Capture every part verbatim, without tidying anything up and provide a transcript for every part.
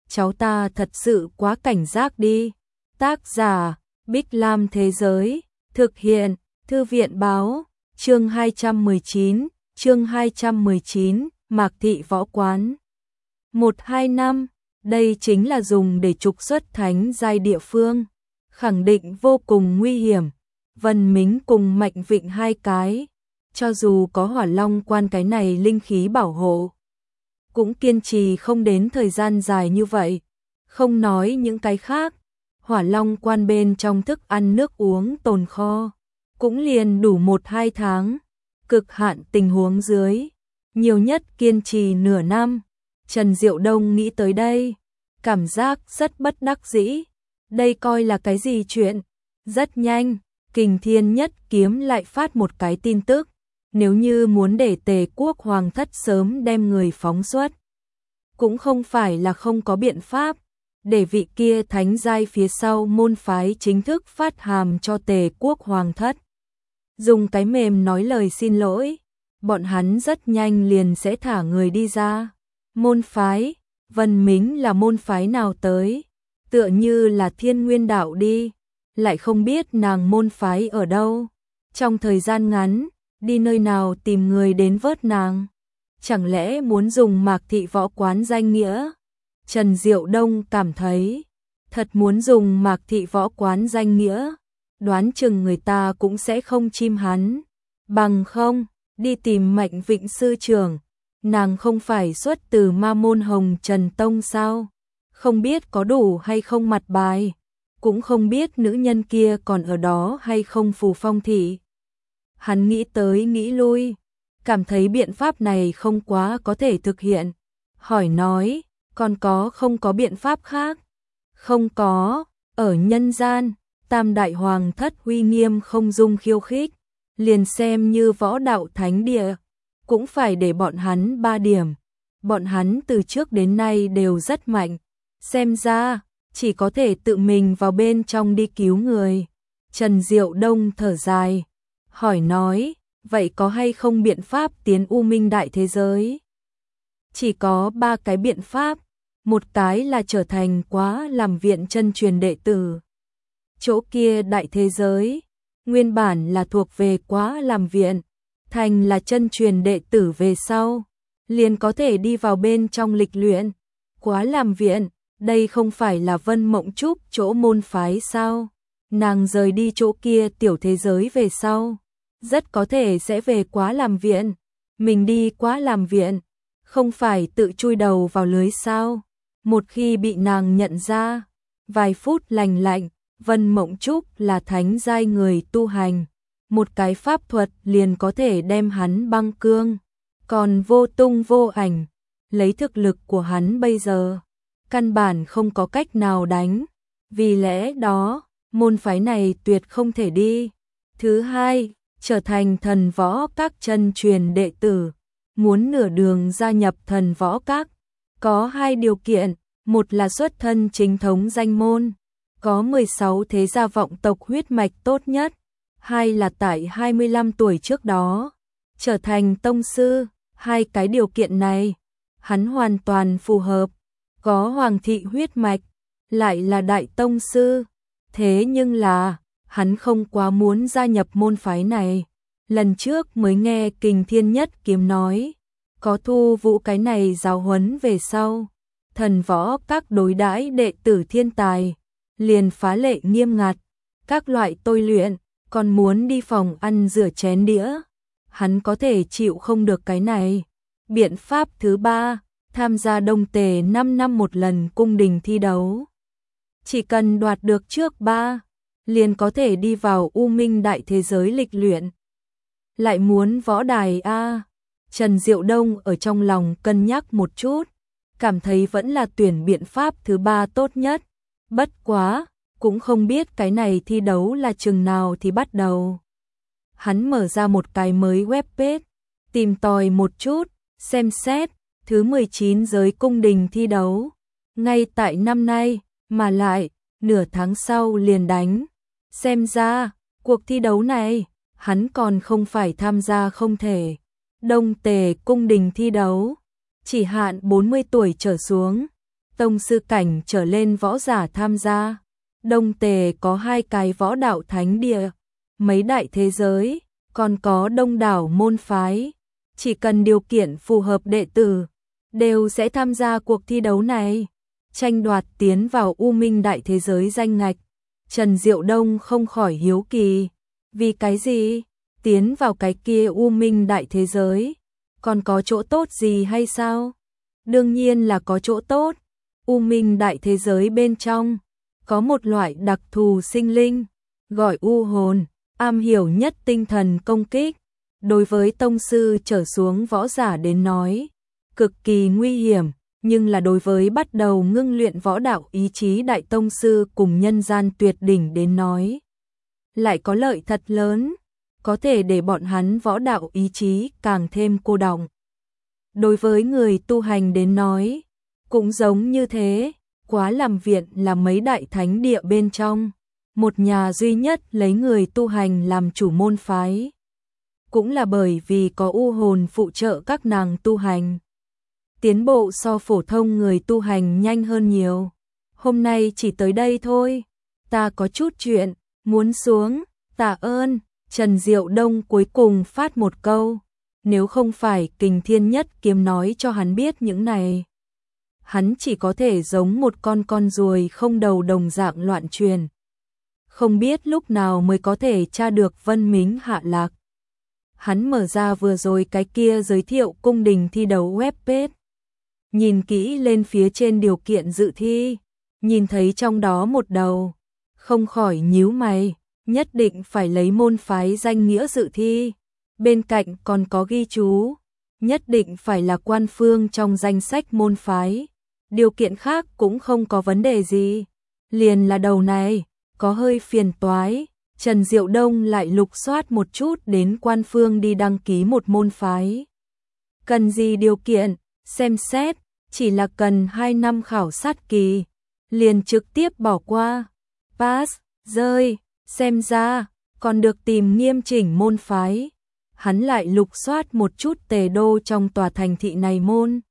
cháu ta thật sự quá cảnh giác đi. Tác giả, Bích Lam Thế Giới, thực hiện, Thư viện Báo, chương hai trăm mười chín, chương hai trăm mười chín, Mạc Thị Võ Quán. một hai năm, đây chính là dùng để trục xuất thánh giai địa phương, khẳng định vô cùng nguy hiểm. Vân Mính cùng Mạnh Vịnh hai cái, cho dù có Hỏa Long Quan cái này linh khí bảo hộ, cũng kiên trì không đến thời gian dài như vậy. Không nói những cái khác, Hỏa Long Quan bên trong thức ăn nước uống tồn kho, cũng liền đủ một hai tháng, cực hạn tình huống dưới, nhiều nhất kiên trì nửa năm. Trần Diệu Đông nghĩ tới đây, cảm giác rất bất đắc dĩ, đây coi là cái gì chuyện. Rất nhanh, Kình Thiên Nhất Kiếm lại phát một cái tin tức, nếu như muốn để Tề quốc hoàng thất sớm đem người phóng xuất, cũng không phải là không có biện pháp, để vị kia thánh giai phía sau môn phái chính thức phát hàm cho Tề quốc hoàng thất. Dùng cái mềm nói lời xin lỗi, bọn hắn rất nhanh liền sẽ thả người đi ra. Môn phái, Vân Mính là môn phái nào tới? Tựa như là Thiên Nguyên đạo đi, lại không biết nàng môn phái ở đâu. Trong thời gian ngắn, đi nơi nào tìm người đến vớt nàng? Chẳng lẽ muốn dùng Mạc Thị Võ Quán danh nghĩa? Trần Diệu Đông cảm thấy, thật muốn dùng Mạc Thị Võ Quán danh nghĩa, đoán chừng người ta cũng sẽ không chim hắn. Bằng không, đi tìm Mạnh Vịnh sư trưởng, nàng không phải xuất từ Ma môn Hồng Trần Tông sao? Không biết có đủ hay không mặt bài, cũng không biết nữ nhân kia còn ở đó hay không Phù Phong thị. Hắn nghĩ tới nghĩ lui, cảm thấy biện pháp này không quá có thể thực hiện. Hỏi nói, còn có không có biện pháp khác? Không có, ở nhân gian, Tam Đại Hoàng thất uy nghiêm không dung khiêu khích, liền xem như võ đạo thánh địa, cũng phải để bọn hắn ba điểm. Bọn hắn từ trước đến nay đều rất mạnh, xem ra chỉ có thể tự mình vào bên trong đi cứu người. Trần Diệu Đông thở dài, hỏi nói, vậy có hay không biện pháp tiến U Minh đại thế giới? Chỉ có ba cái biện pháp, một cái là trở thành Quá Làm Viện chân truyền đệ tử. Chỗ kia đại thế giới, nguyên bản là thuộc về Quá Làm Viện, thành là chân truyền đệ tử về sau, liền có thể đi vào bên trong lịch luyện. Quá Làm Viện, đây không phải là Vân Mộng Trúc chỗ môn phái sao? Nàng rời đi chỗ kia tiểu thế giới về sau, rất có thể sẽ về Quá Làm Viện. Mình đi Quá Làm Viện, không phải tự chui đầu vào lưới sao? Một khi bị nàng nhận ra, vài phút lành lạnh, Vân Mộng Trúc là thánh giai người tu hành, một cái pháp thuật liền có thể đem hắn băng cương, còn vô tung vô ảnh. Lấy thực lực của hắn bây giờ, căn bản không có cách nào đánh, vì lẽ đó, môn phái này tuyệt không thể đi. Thứ hai, trở thành Thần Võ Các chân truyền đệ tử, muốn nửa đường gia nhập Thần Võ Các, có hai điều kiện, một là xuất thân chính thống danh môn, có mười sáu thế gia vọng tộc huyết mạch tốt nhất, hai là tại hai mươi lăm tuổi trước đó, trở thành tông sư. Hai cái điều kiện này, hắn hoàn toàn phù hợp, có hoàng thị huyết mạch, lại là đại tông sư. Thế nhưng là, hắn không quá muốn gia nhập môn phái này. Lần trước mới nghe Kình Thiên Nhất Kiếm nói, có thu vũ cái này giáo huấn về sau, Thần Võ Các đối đãi đệ tử thiên tài, liền phá lệ nghiêm ngặt, các loại tôi luyện, còn muốn đi phòng ăn rửa chén đĩa. Hắn có thể chịu không được cái này. Biện pháp thứ ba, tham gia Đông Tề năm năm một lần cung đình thi đấu. Chỉ cần đoạt được trước ba, liền có thể đi vào U Minh đại thế giới lịch luyện. Lại muốn võ đài a? Trần Diệu Đông ở trong lòng cân nhắc một chút, cảm thấy vẫn là tuyển biện pháp thứ ba tốt nhất. Bất quá, cũng không biết cái này thi đấu là chừng nào thì bắt đầu. Hắn mở ra một cái mới web page, tìm tòi một chút, xem xét, thứ mười chín giới cung đình thi đấu, ngay tại năm nay, mà lại, nửa tháng sau liền đánh. Xem ra, cuộc thi đấu này, hắn còn không phải tham gia không thể. Đông Tề cung đình thi đấu, chỉ hạn bốn mươi tuổi trở xuống, tông sư cảnh trở lên võ giả tham gia. Đông Tề có hai cái võ đạo thánh địa, mấy đại thế giới, còn có đông đảo môn phái. Chỉ cần điều kiện phù hợp đệ tử, đều sẽ tham gia cuộc thi đấu này, tranh đoạt tiến vào U Minh đại thế giới danh ngạch. Trần Diệu Đông không khỏi hiếu kỳ, vì cái gì? Tiến vào cái kia U Minh đại thế giới, còn có chỗ tốt gì hay sao? Đương nhiên là có chỗ tốt. U Minh đại thế giới bên trong có một loại đặc thù sinh linh, gọi U hồn, am hiểu nhất tinh thần công kích. Đối với tông sư trở xuống võ giả đến nói, cực kỳ nguy hiểm, nhưng là đối với bắt đầu ngưng luyện võ đạo ý chí đại tông sư cùng nhân gian tuyệt đỉnh đến nói, lại có lợi thật lớn, có thể để bọn hắn võ đạo ý chí càng thêm cô đọng. Đối với người tu hành đến nói, cũng giống như thế. Quá Làm Viện là mấy đại thánh địa bên trong, một nhà duy nhất lấy người tu hành làm chủ môn phái. Cũng là bởi vì có U hồn phụ trợ các nàng tu hành, tiến bộ so phổ thông người tu hành nhanh hơn nhiều. Hôm nay chỉ tới đây thôi, ta có chút chuyện, muốn xuống, tạ ơn. Trần Diệu Đông cuối cùng phát một câu, nếu không phải Kình Thiên Nhất Kiếm nói cho hắn biết những này, hắn chỉ có thể giống một con con ruồi không đầu đồng dạng loạn truyền. Không biết lúc nào mới có thể tra được Vân Mính hạ lạc. Hắn mở ra vừa rồi cái kia giới thiệu cung đình thi đấu web page. Nhìn kỹ lên phía trên điều kiện dự thi, nhìn thấy trong đó một đầu, không khỏi nhíu mày, nhất định phải lấy môn phái danh nghĩa dự thi. Bên cạnh còn có ghi chú, nhất định phải là quan phương trong danh sách môn phái. Điều kiện khác cũng không có vấn đề gì. Liền là đầu này, có hơi phiền toái. Trần Diệu Đông lại lục soát một chút đến quan phương đi đăng ký một môn phái. Cần gì điều kiện, xem xét, chỉ là cần hai năm khảo sát kỳ. Liền trực tiếp bỏ qua. Pass, rơi, xem ra, còn được tìm nghiêm chỉnh môn phái. Hắn lại lục soát một chút Tề Đô trong tòa thành thị này môn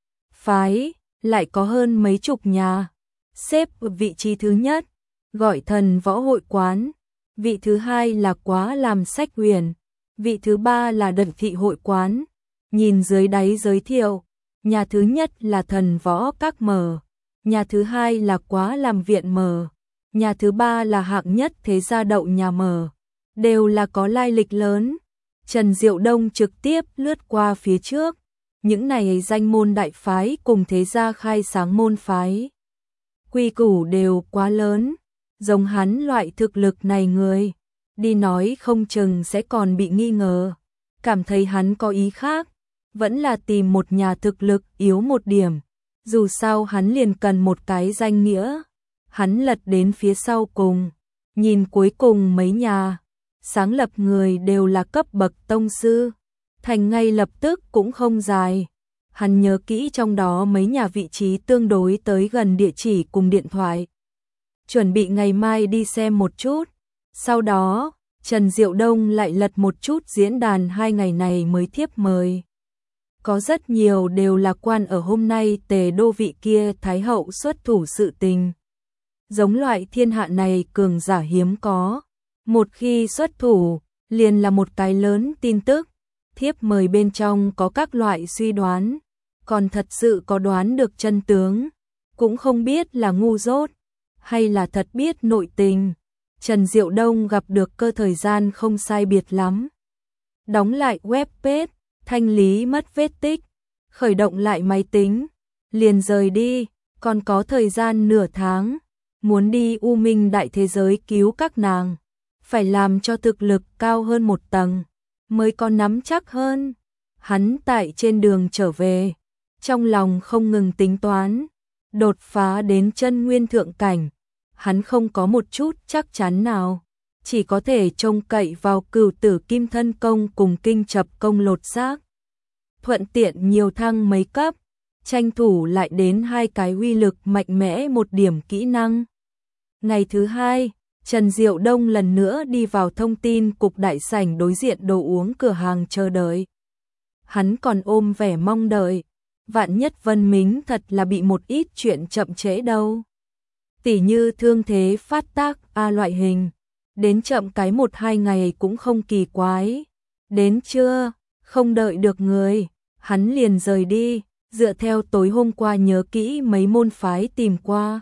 phái, lại có hơn mấy chục nhà. Xếp vị trí thứ nhất, gọi Thần Võ Hội Quán. Vị thứ hai là Quá Làm Sách Huyền. Vị thứ ba là Đần Thị Hội Quán. Nhìn dưới đáy giới thiệu, nhà thứ nhất là Thần Võ Các Mở, nhà thứ hai là Quá Làm Viện Mở, nhà thứ ba là Hạng Nhất Thế Gia Đậu Nhà Mở. Đều là có lai lịch lớn. Trần Diệu Đông trực tiếp lướt qua phía trước, những này danh môn đại phái cùng thế gia khai sáng môn phái. Quy củ đều quá lớn, giống hắn loại thực lực này người, đi nói không chừng sẽ còn bị nghi ngờ, cảm thấy hắn có ý khác, vẫn là tìm một nhà thực lực yếu một điểm, dù sao hắn liền cần một cái danh nghĩa. Hắn lật đến phía sau cùng, nhìn cuối cùng mấy nhà sáng lập người đều là cấp bậc tông sư, thành ngay lập tức cũng không dài. Hắn nhớ kỹ trong đó mấy nhà vị trí tương đối tới gần địa chỉ cùng điện thoại. Chuẩn bị ngày mai đi xem một chút. Sau đó, Trần Diệu Đông lại lật một chút diễn đàn hai ngày này mới thiếp mời. Có rất nhiều đều là quan ở hôm nay Tề Đô vị kia Thái Hậu xuất thủ sự tình. Giống loại thiên hạ này cường giả hiếm có. Một khi xuất thủ, liền là một cái lớn tin tức. Thiếp mời bên trong có các loại suy đoán, còn thật sự có đoán được chân tướng, cũng không biết là ngu dốt, hay là thật biết nội tình. Trần Diệu Đông gặp được cơ thời gian không sai biệt lắm. Đóng lại web page, thanh lý mất vết tích, khởi động lại máy tính, liền rời đi, còn có thời gian nửa tháng, muốn đi U Minh đại thế giới cứu các nàng. Phải làm cho thực lực cao hơn một tầng, mới có nắm chắc hơn. Hắn tại trên đường trở về, trong lòng không ngừng tính toán, đột phá đến chân nguyên thượng cảnh. Hắn không có một chút chắc chắn nào, chỉ có thể trông cậy vào Cửu Tử Kim Thân Công cùng Kinh Chập Công lột xác. Thuận tiện nhiều thăng mấy cấp, tranh thủ lại đến hai cái uy lực mạnh mẽ một điểm kỹ năng. Ngày thứ hai, Trần Diệu Đông lần nữa đi vào thông tin cục đại sảnh đối diện đồ uống cửa hàng chờ đợi. Hắn còn ôm vẻ mong đợi, vạn nhất Vân Mính thật là bị một ít chuyện chậm trễ đâu. Tỉ như thương thế phát tác a loại hình, đến chậm cái một hai ngày cũng không kỳ quái. Đến trưa, không đợi được người, hắn liền rời đi, dựa theo tối hôm qua nhớ kỹ mấy môn phái tìm qua.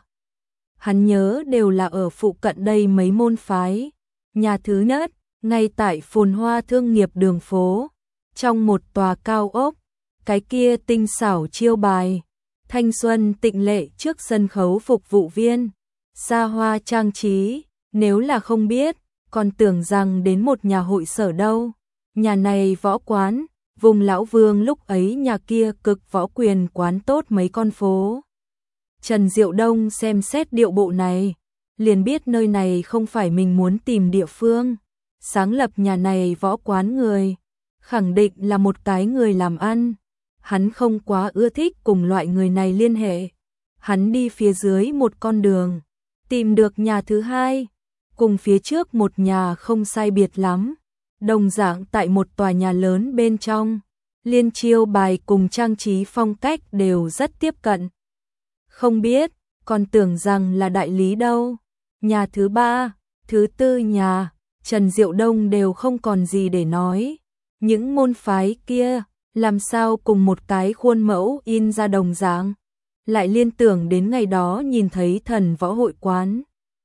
Hắn nhớ đều là ở phụ cận đây mấy môn phái. Nhà thứ nhất, ngay tại phồn hoa thương nghiệp đường phố, trong một tòa cao ốc, cái kia tinh xảo chiêu bài, thanh xuân tịnh lệ trước sân khấu phục vụ viên, xa hoa trang trí, nếu là không biết, còn tưởng rằng đến một nhà hội sở đâu. Nhà này võ quán, vùng lão Vương lúc ấy nhà kia cực võ quyền quán tốt mấy con phố. Trần Diệu Đông xem xét điệu bộ này, liền biết nơi này không phải mình muốn tìm địa phương. Sáng lập nhà này võ quán người, khẳng định là một cái người làm ăn. Hắn không quá ưa thích cùng loại người này liên hệ. Hắn đi phía dưới một con đường, tìm được nhà thứ hai, cùng phía trước một nhà không sai biệt lắm. Đồng dạng tại một tòa nhà lớn bên trong, liên chiêu bài cùng trang trí phong cách đều rất tiếp cận. Không biết, còn tưởng rằng là đại lý đâu. Nhà thứ ba, thứ tư nhà, Trần Diệu Đông đều không còn gì để nói. Những môn phái kia, làm sao cùng một cái khuôn mẫu in ra đồng dạng. Lại liên tưởng đến ngày đó nhìn thấy thần võ hội quán.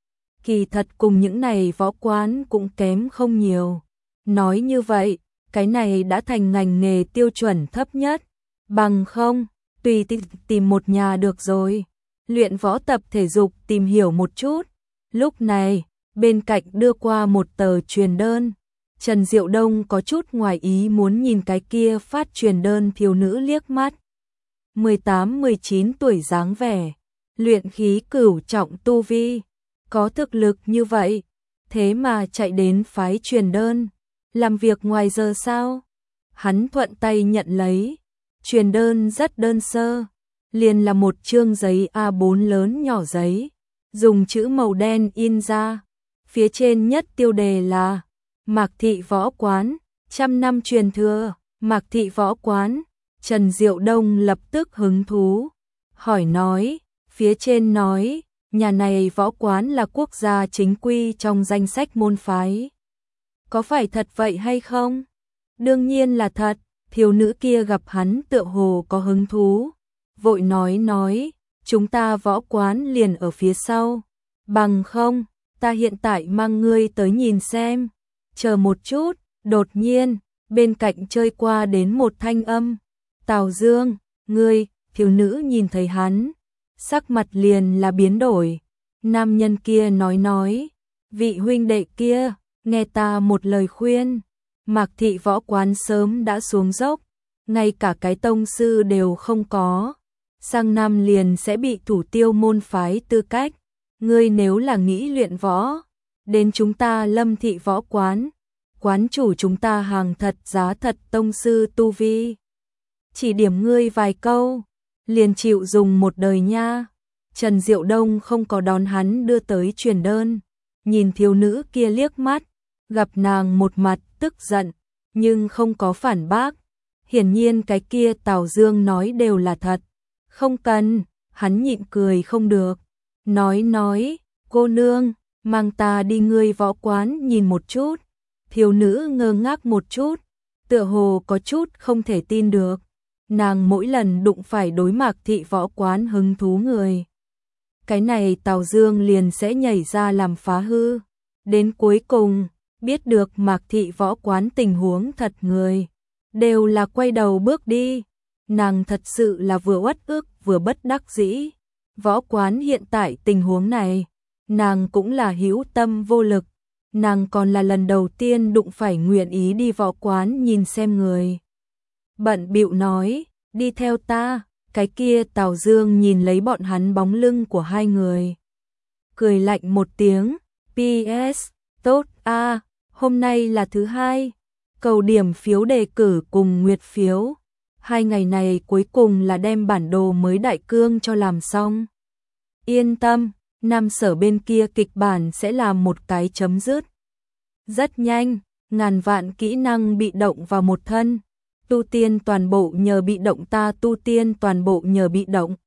Kỳ thật cùng những này võ quán cũng kém không nhiều. Nói như vậy, cái này đã thành ngành nghề tiêu chuẩn thấp nhất. Bằng không, tùy tìm một nhà được rồi. Luyện võ tập thể dục tìm hiểu một chút. Lúc này, bên cạnh đưa qua một tờ truyền đơn. Trần Diệu Đông có chút ngoài ý muốn nhìn cái kia phát truyền đơn thiếu nữ liếc mắt. mười tám mười chín tuổi dáng vẻ, luyện khí cửu trọng tu vi, có thực lực như vậy, thế mà chạy đến phái truyền đơn, làm việc ngoài giờ sao? Hắn thuận tay nhận lấy, truyền đơn rất đơn sơ, liền là một chương giấy A bốn lớn nhỏ giấy, dùng chữ màu đen in ra, phía trên nhất tiêu đề là Mạc Thị Võ Quán, trăm năm truyền thừa, Mạc Thị Võ Quán. Trần Diệu Đông lập tức hứng thú, hỏi nói, phía trên nói, nhà này võ quán là quốc gia chính quy trong danh sách môn phái. Có phải thật vậy hay không? Đương nhiên là thật, thiếu nữ kia gặp hắn tựa hồ có hứng thú, vội nói nói, chúng ta võ quán liền ở phía sau, bằng không, ta hiện tại mang ngươi tới nhìn xem, chờ một chút, đột nhiên, bên cạnh chơi qua đến một thanh âm. Tào Dương, ngươi, thiếu nữ nhìn thấy hắn, sắc mặt liền là biến đổi. Nam nhân kia nói nói, vị huynh đệ kia, nghe ta một lời khuyên, Mạc Thị Võ Quán sớm đã xuống dốc, ngay cả cái tông sư đều không có, sang năm liền sẽ bị thủ tiêu môn phái tư cách. Ngươi nếu là nghĩ luyện võ, đến chúng ta Lâm Thị Võ Quán, quán chủ chúng ta hàng thật giá thật tông sư tu vi. Chỉ điểm ngươi vài câu, liền chịu dùng một đời nha. Trần Diệu Đông không có đón hắn đưa tới truyền đơn, nhìn thiếu nữ kia liếc mắt, gặp nàng một mặt tức giận, nhưng không có phản bác. Hiển nhiên cái kia Tào Dương nói đều là thật. Không cần, hắn nhịn cười không được. Nói nói, cô nương, mang ta đi ngươi võ quán nhìn một chút. Thiếu nữ ngơ ngác một chút, tựa hồ có chút không thể tin được. Nàng mỗi lần đụng phải đối Mạc Thị Võ Quán hứng thú người, cái này Tào Dương liền sẽ nhảy ra làm phá hư. Đến cuối cùng, biết được Mạc Thị Võ Quán tình huống thật người, đều là quay đầu bước đi. Nàng thật sự là vừa uất ức vừa bất đắc dĩ. Võ quán hiện tại tình huống này, nàng cũng là hữu tâm vô lực. Nàng còn là lần đầu tiên đụng phải nguyện ý đi võ quán nhìn xem người. Bận bịu nói, đi theo ta. Cái kia Tào Dương nhìn lấy bọn hắn bóng lưng của hai người, cười lạnh một tiếng. pê ét, tốt a, à, hôm nay là thứ hai, cầu điểm phiếu đề cử cùng nguyệt phiếu. Hai ngày này cuối cùng là đem bản đồ mới đại cương cho làm xong. Yên tâm, Nam Sở bên kia kịch bản sẽ làm một cái chấm dứt. Rất nhanh, ngàn vạn kỹ năng bị động vào một thân. tu tiên toàn bộ nhờ bị động ta tu tiên toàn bộ nhờ bị động.